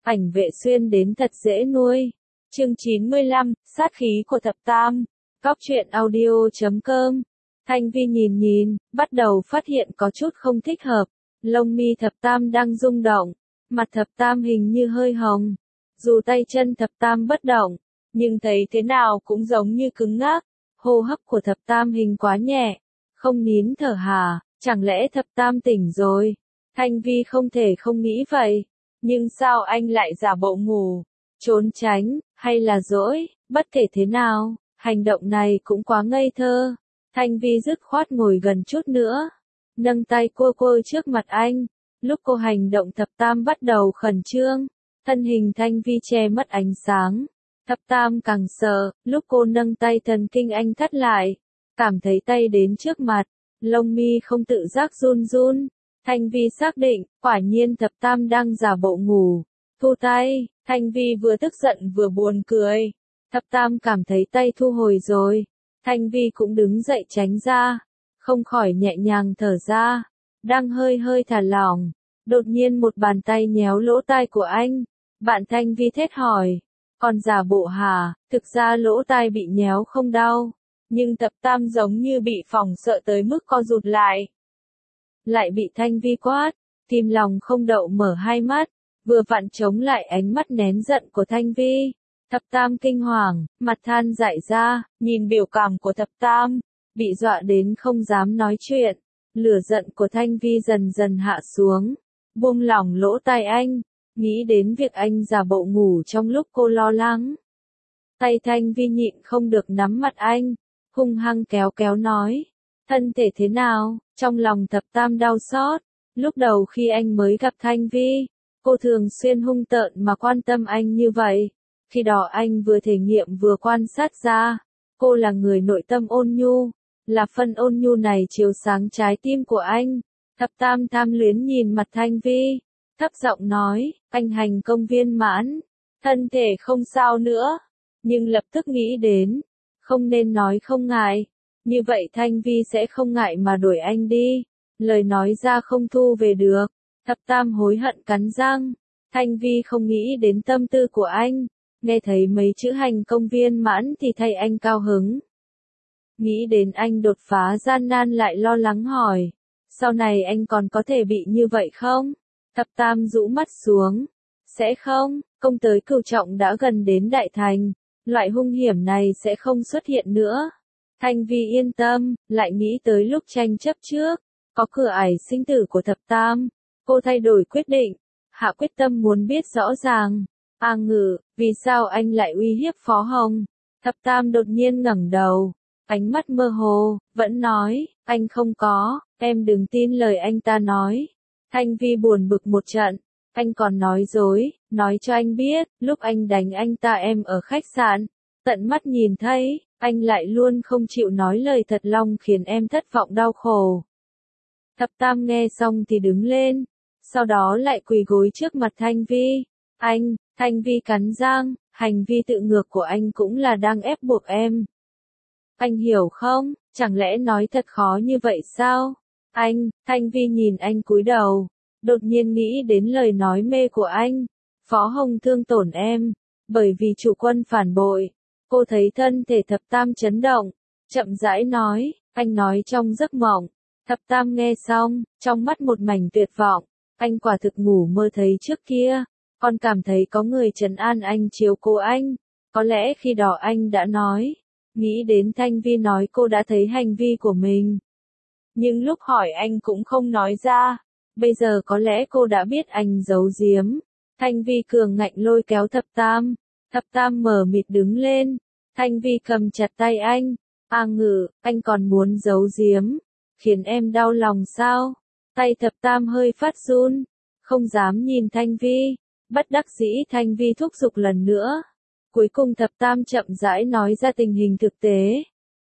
Ảnh Vệ Xuyên đến thật dễ nuôi. Chương 95, sát khí của thập tam. Cóc truyện audio.com. Thanh Vi nhìn, bắt đầu phát hiện có chút không thích hợp. Lông mi thập tam đang rung động, mặt thập tam hình như hơi hồng. Dù tay chân thập tam bất động, nhưng thấy thế nào cũng giống như cứng ngắc. Hô hấp của thập tam hình quá nhẹ, không nín thở hả, chẳng lẽ thập tam tỉnh rồi? Thanh Vi không thể không nghĩ vậy. Nhưng sao anh lại giả bộ ngủ, trốn tránh, hay là dỗi, bất kể thế nào, hành động này cũng quá ngây thơ. Thanh Vi dứt khoát ngồi gần chút nữa, nâng tay cô trước mặt anh. Lúc cô hành động thập tam bắt đầu khẩn trương, thân hình Thanh Vi che mất ánh sáng. Thập tam càng sợ, lúc cô nâng tay thần kinh anh thắt lại, cảm thấy tay đến trước mặt, lông mi không tự giác run run. Thanh Vi xác định, quả nhiên thập tam đang giả bộ ngủ. Thu tay, Thanh Vi vừa tức giận vừa buồn cười. Thập tam cảm thấy tay thu hồi rồi. Thanh Vi cũng đứng dậy tránh ra, không khỏi nhẹ nhàng thở ra. Đang hơi thả lỏng, đột nhiên một bàn tay nhéo lỗ tai của anh. Bạn Thanh Vi thét hỏi, còn giả bộ hả? Thực ra lỗ tai bị nhéo không đau, nhưng thập tam giống như bị phỏng sợ tới mức co rụt lại. Lại bị Thanh Vi quát, kìm lòng không đậu mở hai mắt, vừa vặn chống lại ánh mắt nén giận của Thanh Vi. Thập tam kinh hoàng, mặt than dại ra, nhìn biểu cảm của thập tam, bị dọa đến không dám nói chuyện. Lửa giận của Thanh Vi dần dần hạ xuống, buông lỏng lỗ tai anh, nghĩ đến việc anh giả bộ ngủ trong lúc cô lo lắng. Tay Thanh Vi nhịn không được nắm mặt anh, hung hăng kéo nói, thân thể thế nào? Trong lòng thập tam đau xót. Lúc đầu khi anh mới gặp Thanh Vi, cô thường xuyên hung tợn mà quan tâm anh như vậy. Khi đó anh vừa thể nghiệm vừa quan sát ra, cô là người nội tâm ôn nhu, là phần ôn nhu này chiếu sáng trái tim của anh. Thập tam tham luyến nhìn mặt Thanh Vi, thấp giọng nói, anh hành công viên mãn, thân thể không sao nữa, nhưng lập tức nghĩ đến, không nên nói không ngại. Như vậy Thanh Vi sẽ không ngại mà đuổi anh đi, lời nói ra không thu về được. Thập tam hối hận cắn răng, Thanh Vi không nghĩ đến tâm tư của anh, nghe thấy mấy chữ hành công viên mãn thì thay anh cao hứng. Nghĩ đến anh đột phá gian nan lại lo lắng hỏi, sau này anh còn có thể bị như vậy không? Thập tam rũ mắt xuống, sẽ không, công tới cửu trọng đã gần đến đại thành, loại hung hiểm này sẽ không xuất hiện nữa. Thanh Vi yên tâm, lại nghĩ tới lúc tranh chấp trước, có cửa ải sinh tử của thập tam, cô thay đổi quyết định, hạ quyết tâm muốn biết rõ ràng. Vì sao anh lại uy hiếp Phó Hồng? Thập tam đột nhiên ngẩng đầu, ánh mắt mơ hồ, vẫn nói, anh không có, em đừng tin lời anh ta nói. Thanh Vi buồn bực một trận, anh còn nói dối, nói cho anh biết, lúc anh đánh anh ta em ở khách sạn, tận mắt nhìn thấy, anh lại luôn không chịu nói lời thật lòng khiến em thất vọng đau khổ. Thập tam nghe xong thì đứng lên, sau đó lại quỳ gối trước mặt Thanh Vi. Thanh Vi cắn răng, hành vi tự ngược của anh cũng là đang ép buộc em. Anh hiểu không, chẳng lẽ nói thật khó như vậy sao? Thanh Vi nhìn anh cúi đầu, đột nhiên nghĩ đến lời nói mê của anh. Phó Hồng thương tổn em, bởi vì chủ quân phản bội. Cô thấy thân thể thập tam chấn động, chậm rãi nói, anh nói trong giấc mộng. Thập tam nghe xong, trong mắt một mảnh tuyệt vọng, anh quả thực ngủ mơ thấy trước kia, còn cảm thấy có người trấn an anh chiếu cố anh, có lẽ khi đó anh đã nói, nghĩ đến Thanh Vi nói cô đã thấy hành vi của mình. Nhưng lúc hỏi anh cũng không nói ra, bây giờ có lẽ cô đã biết anh giấu giếm. Thanh Vi cường ngạnh lôi kéo thập tam mờ mịt đứng lên, Thanh Vi cầm chặt tay anh, anh còn muốn giấu giếm, khiến em đau lòng sao? Tay thập tam hơi phát run, không dám nhìn Thanh Vi, bất đắc dĩ Thanh Vi thúc giục lần nữa. Cuối cùng thập tam chậm rãi nói ra tình hình thực tế.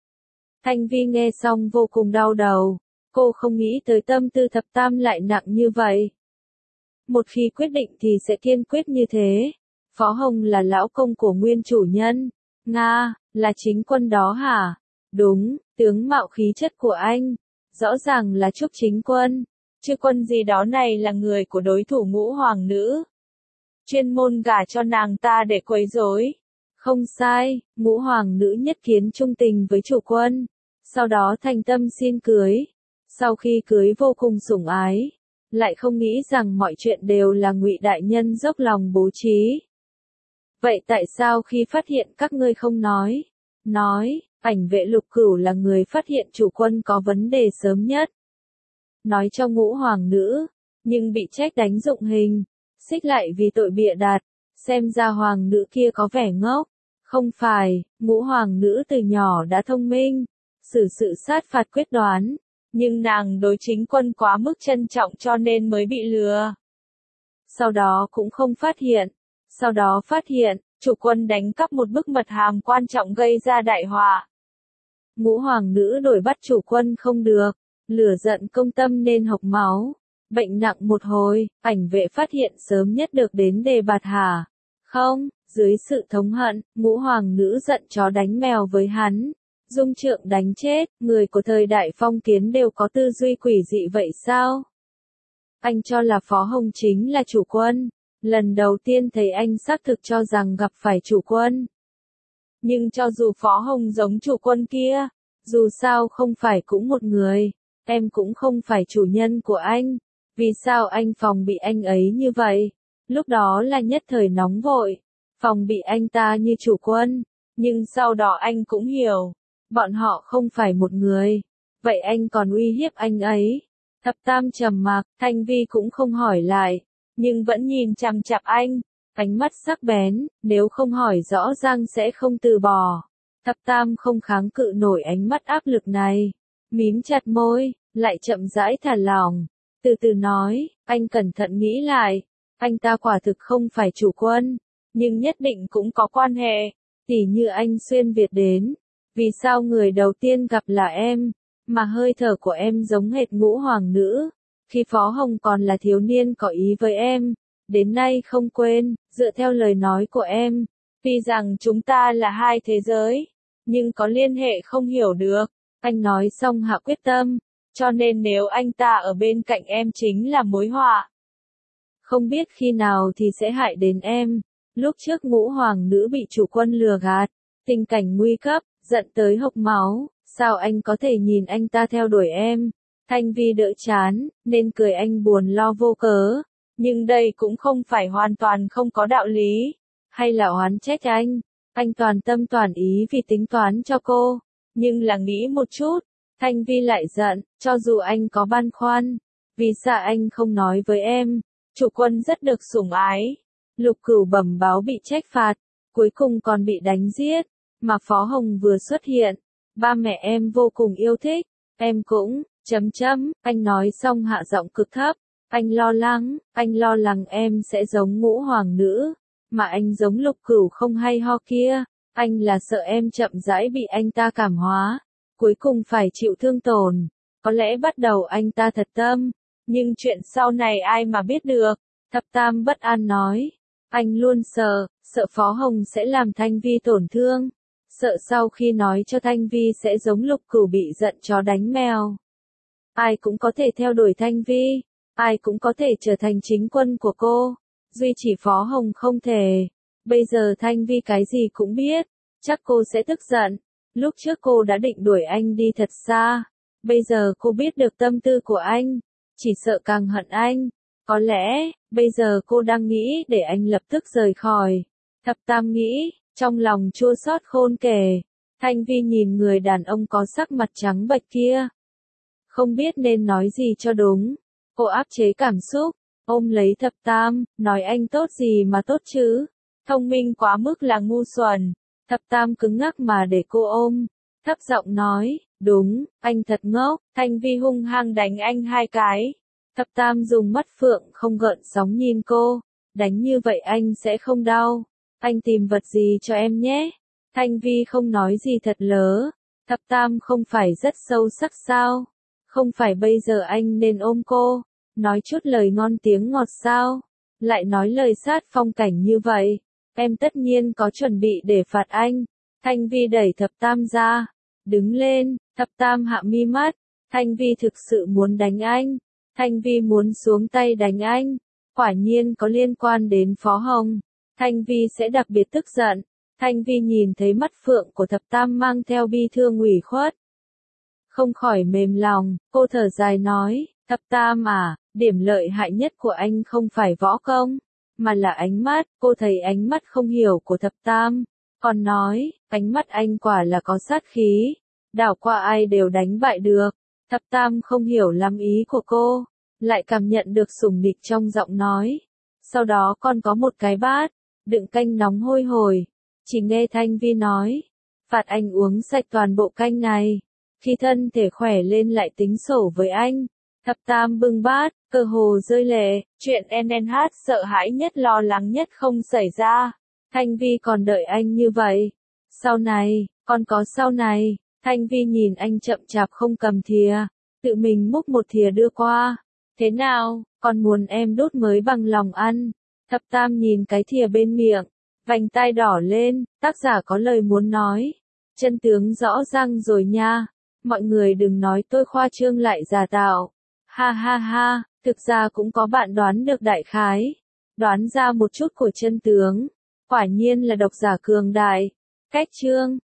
Thanh Vi nghe xong vô cùng đau đầu, cô không nghĩ tới tâm tư thập tam lại nặng như vậy. Một khi quyết định thì sẽ kiên quyết như thế. Phó Hồng là lão công của nguyên chủ nhân. Nga, là chính quân đó hả? Đúng, tướng mạo khí chất của anh, rõ ràng là Trúc Chính Quân. Chứ quân gì đó này là người của đối thủ Ngũ Hoàng nữ. chuyên môn gả cho nàng ta để quấy rối. Không sai, ngũ hoàng nữ nhất kiến trung tình với chủ quân, sau đó thành tâm xin cưới. Sau khi cưới vô cùng sủng ái, lại không nghĩ rằng mọi chuyện đều là Ngụy đại nhân dốc lòng bố trí. Vậy tại sao khi phát hiện các ngươi không nói? Nói, Ảnh Vệ Lục Cửu là người phát hiện chủ quân có vấn đề sớm nhất. Nói cho ngũ hoàng nữ, nhưng bị trách đánh dụng hình, xích lại vì tội bịa đặt, xem ra hoàng nữ kia có vẻ ngốc. Không phải, ngũ hoàng nữ từ nhỏ đã thông minh, xử sự sát phạt quyết đoán, nhưng nàng đối chính quân quá mức trân trọng cho nên mới bị lừa. Sau đó cũng không phát hiện. Sau đó phát hiện, chủ quân đánh cắp một bức mật hàm quan trọng gây ra đại họa. Ngũ hoàng nữ đuổi bắt chủ quân không được, lửa giận công tâm nên hộc máu, bệnh nặng một hồi, Ảnh Vệ phát hiện sớm nhất được đến đề bạt Hà. Không, dưới sự thống hận, ngũ hoàng nữ giận chó đánh mèo với hắn, dung trượng đánh chết, người của thời đại phong kiến đều có tư duy quỷ dị vậy sao? Anh cho là Phó Hồng chính là chủ quân. Lần đầu tiên thấy anh xác thực cho rằng gặp phải chủ quân. Nhưng cho dù Phó Hồng giống chủ quân kia, dù sao không phải cũng một người, em cũng không phải chủ nhân của anh. Vì sao anh phòng bị anh ấy như vậy? Lúc đó là nhất thời nóng vội, phòng bị anh ta như chủ quân, nhưng sau đó anh cũng hiểu, bọn họ không phải một người. Vậy anh còn uy hiếp anh ấy. Thập Tam trầm mặc, Thanh Vi cũng không hỏi lại, nhưng vẫn nhìn chằm chằm anh, ánh mắt sắc bén, nếu không hỏi rõ ràng sẽ không từ bỏ. Thập Tam không kháng cự nổi ánh mắt áp lực này, mím chặt môi, lại chậm rãi thả lỏng, từ từ nói, anh cẩn thận nghĩ lại, anh ta quả thực không phải chủ quân, nhưng nhất định cũng có quan hệ, tỉ như anh xuyên Việt đến, vì sao người đầu tiên gặp là em, mà hơi thở của em giống hệt ngũ hoàng nữ. Khi Phó Hồng còn là thiếu niên có ý với em, đến nay không quên, dựa theo lời nói của em, tuy rằng chúng ta là hai thế giới, nhưng có liên hệ không hiểu được. Anh nói xong hạ quyết tâm, cho nên nếu anh ta ở bên cạnh em chính là mối họa. Không biết khi nào thì sẽ hại đến em. Lúc trước ngũ hoàng nữ bị chủ quân lừa gạt, tình cảnh nguy cấp, giận tới hộc máu, sao anh có thể nhìn anh ta theo đuổi em? Thanh Vi đỡ chán, nên cười anh buồn lo vô cớ. Nhưng đây cũng không phải hoàn toàn không có đạo lý. Hay là oán trách anh toàn tâm toàn ý vì tính toán cho cô. Nhưng là nghĩ một chút, Thanh Vi lại giận, cho dù anh có băn khoăn, vì sao anh không nói với em? Chủ quân rất được sủng ái. Lục Cửu bẩm báo bị trách phạt, cuối cùng còn bị đánh giết, mà Phó Hồng vừa xuất hiện, ba mẹ em vô cùng yêu thích, em cũng, anh nói xong hạ giọng cực thấp, anh lo lắng em sẽ giống ngũ hoàng nữ, mà anh giống Lục Cửu không hay ho kia, anh là sợ em chậm rãi bị anh ta cảm hóa, cuối cùng phải chịu thương tổn, có lẽ bắt đầu anh ta thật tâm, nhưng chuyện sau này ai mà biết được. Thập Tam bất an nói, anh luôn sợ Phó Hồng sẽ làm Thanh Vi tổn thương, sợ sau khi nói cho Thanh Vi sẽ giống Lục Cửu bị giận chó đánh mèo. Ai cũng có thể theo đuổi Thanh Vi, ai cũng có thể trở thành chính quân của cô, duy chỉ Phó Hồng không thể. Bây giờ Thanh Vi cái gì cũng biết, chắc cô sẽ tức giận. Lúc trước cô đã định đuổi anh đi thật xa, bây giờ cô biết được tâm tư của anh, chỉ sợ càng hận anh. Có lẽ, bây giờ cô đang nghĩ để anh lập tức rời khỏi. Thập Tam nghĩ, trong lòng chua xót khôn kể. Thanh Vi nhìn người đàn ông có sắc mặt trắng bệch kia, không biết nên nói gì cho đúng. Cô áp chế cảm xúc, ôm lấy Thập Tam, nói anh tốt gì mà tốt chứ? Thông minh quá mức là ngu xuẩn. Thập Tam cứng ngắc mà để cô ôm, thấp giọng nói, đúng, anh thật ngốc. Thanh Vi hung hăng đánh anh 2 cái. Thập Tam dùng mắt phượng không gợn sóng nhìn cô, đánh như vậy anh sẽ không đau. Anh tìm vật gì cho em nhé. Thanh Vi không nói gì thật lớ. Thập Tam không phải rất sâu sắc sao? Không phải bây giờ anh nên ôm cô, nói chút lời ngon tiếng ngọt sao? Lại nói lời sát phong cảnh như vậy, em tất nhiên có chuẩn bị để phạt anh. Thanh Vi đẩy Thập Tam ra, đứng lên. Thập Tam hạ mi mắt, Thanh Vi thực sự muốn đánh anh. Thanh Vi muốn xuống tay đánh anh. Quả nhiên có liên quan đến Phó Hồng. Thanh Vi sẽ đặc biệt tức giận. Thanh Vi nhìn thấy mắt phượng của thập tam mang theo bi thương ủy khuất. Không khỏi mềm lòng, cô thở dài nói, thập tam à, điểm lợi hại nhất của anh không phải võ công, mà là ánh mắt, cô thấy ánh mắt không hiểu của thập tam. Còn nói, ánh mắt anh quả là có sát khí, đảo qua ai đều đánh bại được. Thập tam không hiểu lắm ý của cô, lại cảm nhận được sủng nịch trong giọng nói. Sau đó con có một cái bát, đựng canh nóng hôi hổi. Chỉ nghe Thanh Vi nói, phạt anh uống sạch toàn bộ canh này. Khi thân thể khỏe lên lại tính sổ với anh. Thập tam bưng bát, cơ hồ rơi lệ, chuyện NNH sợ hãi nhất lo lắng nhất không xảy ra. Thanh Vi còn đợi anh như vậy. Sau này, còn có sau này. Thanh Vi nhìn anh chậm chạp không cầm thìa, tự mình múc một thìa đưa qua. Thế nào, còn muốn em đút mới bằng lòng ăn. Thập tam nhìn cái thìa bên miệng, vành tai đỏ lên, tác giả có lời muốn nói. Chân tướng rõ ràng rồi nha. Mọi người đừng nói tôi khoa trương lại giả tạo. Ha ha ha, thực ra cũng có bạn đoán được đại khái. Đoán ra một chút của chân tướng. Quả nhiên là độc giả cường đại. Cách chương